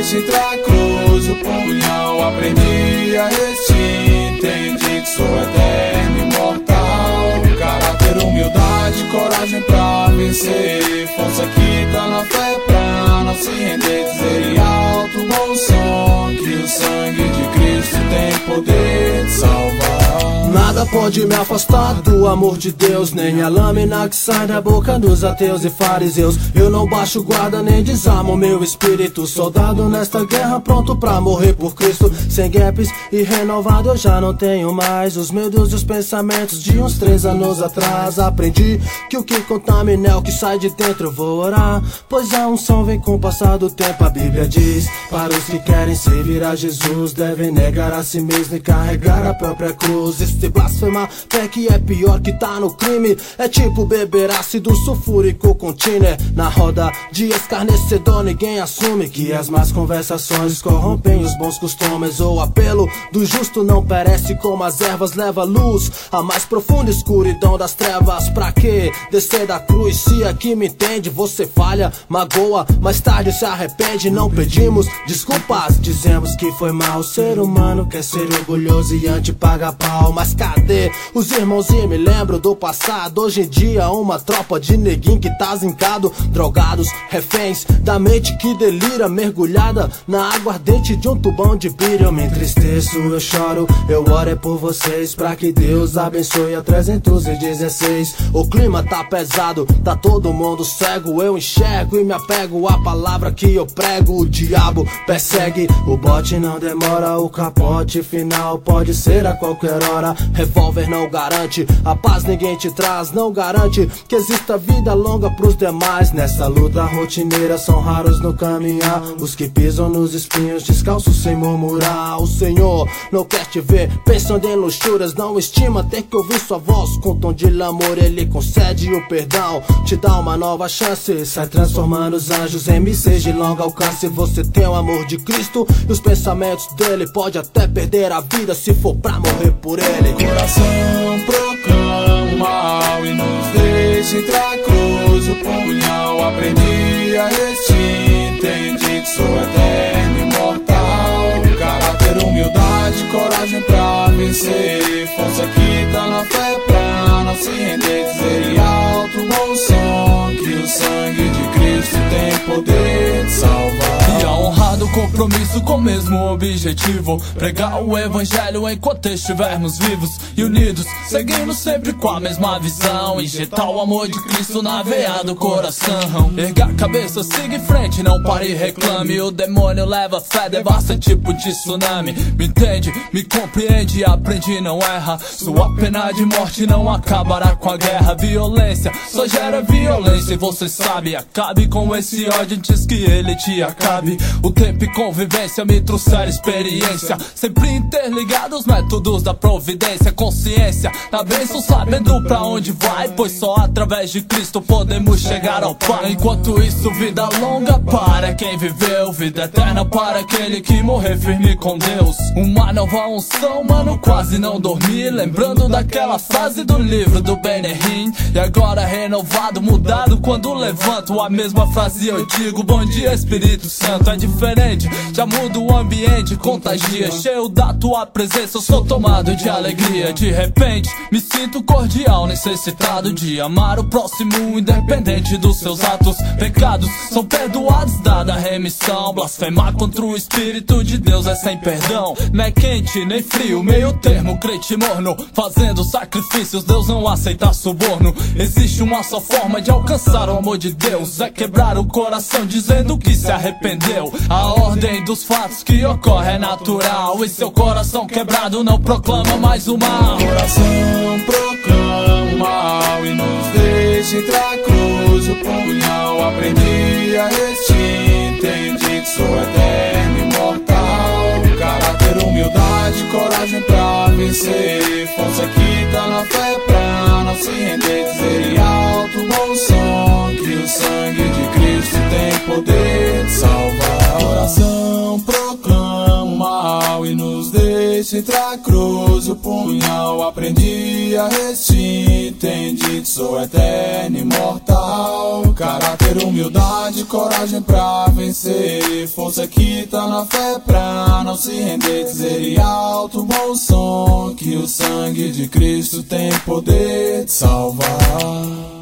deixe entre a cruz e o punhal. Aprendi a resistir, entendi que sou eterno, imortal. Caráter, humildade, coragem pra vencer. Força que tá na fé pra não se render. Dizer em alto bom som que o sangue de Cristo tem poder de salvar. Nada pode me afastar do amor de Deus, nem a lâmina que sai da boca dos ateus e fariseus. Eu não baixo guarda nem desarmo meu espírito. Soldado nesta guerra pronto pra morrer por Cristo. Sem gaps e renovado eu já não tenho mais os medos e os pensamentos de uns 3 anos atrás. Aprendi que o que contamina é o que sai de dentro. Eu vou orar, pois a unção vem com o passar do tempo. A Bíblia diz, para os que querem servir a Jesus, devem negar a si mesmo e carregar a própria cruz. Este blasfemar, fé que é pior que tá no crime. É tipo beber ácido sulfúrico com tiner. Na roda de escarnecedor ninguém assume que as más conversações corrompem os bons costumes. O apelo do justo não perece como as ervas, leva luz à mais profunda escuridão das trevas. Pra que descer da cruz se aqui me entende? Você falha, magoa, mais tarde se arrepende. Não pedimos desculpas, dizemos que foi mal. O ser humano quer ser orgulhoso e anti-paga pau. Mas cadê os irmãos e me lembro do passado? Hoje em dia uma tropa de neguinho que tá zincado, drogados, reféns da mente que delira, mergulhada na água ardente de um tubão de pira. Eu me entristeço, eu choro, eu oro é por vocês, pra que Deus abençoe a 316. O clima tá pesado, tá todo mundo cego. Eu enxergo e me apego à palavra que eu prego. O diabo persegue, o bote não demora. O capote final pode ser a qualquer hora. Revólver não garante, a paz ninguém te traz. Não garante que exista vida longa pros demais. Nessa luta rotineira são raros no caminhar os que pisam nos espinhos descalços sem murmurar. O Senhor não quer te ver pensando em luxúrias. Não estima ter que ouvir sua voz com tom de amor. Ele concede o perdão, te dá uma nova chance. Sai transformando os anjos em mísseis de longo alcance. Você tem o amor de Cristo e os pensamentos dele. Pode até perder a vida se for pra morrer por ele. Coração proclama o mal e nos deixa entre a cruz e o punhal. Aprendi a resistir, entendi que sou eterno, imortal. Caráter, humildade, coragem pra vencer. Força que tá na fé pra não se render. Dizer em alto bom som que o sangue de Cristo tem poder de salvar. E a honrado compromisso com o mesmo objetivo: pregar o evangelho enquanto estivermos vivos e unidos, seguindo sempre com a mesma visão. Injetar o amor de Cristo na veia do coração. Erga a cabeça, siga em frente, não pare e reclame. O demônio leva fé, devasta tipo de tsunami. Me entende, me compreende, aprende, não erra. Sua pena de morte não acabará com a guerra. Violência só gera violência e você sabe. Acabe com esse ódio antes que ele te acabe. O tempo e convivência me trouxeram experiência, sempre interligados métodos da providência. Consciência da bênção, sabendo pra onde vai, pois só através de Cristo podemos chegar ao Pai. Enquanto isso, vida longa para quem viveu, vida eterna para aquele que morreu firme com Deus. Uma nova unção, mano, quase não dormi, lembrando daquela frase do livro do Ben-Hur. E agora renovado, mudado, quando levanto a mesma frase eu digo: bom dia Espírito Santo. É diferente, já muda o ambiente, contagia. Cheio da tua presença, eu sou tomado de alegria. De repente, me sinto cordial, necessitado de amar o próximo, independente dos seus atos. Pecados são perdoados, dada a remissão. Blasfemar contra o Espírito de Deus é sem perdão. Não é quente nem frio, meio termo, crente morno. Fazendo sacrifícios, Deus não aceita suborno. Existe uma só forma de alcançar o amor de Deus: é quebrar o coração dizendo que se arrependeu. A ordem dos fatos que ocorre é natural, e seu coração quebrado não proclama mais o mal. Coração proclama o mal e nos deixa entre a cruz e o punhal. Aprendi a resistir, entendi que sou eterno, imortal. Caráter, humildade, coragem pra vencer. Força que tá na fé pra não se render. Dizer em alto bom som que o sangue de Cristo tem poder de salvar. Coração proclama o mal e nos deixa resistência entre a cruz e o punhal. Aprendi a resistir, entendi que sou eterno e imortal. Caráter, humildade, coragem pra vencer. Força que tá na fé pra não se render. Dizer em alto bom som que o sangue de Cristo tem poder de salvar.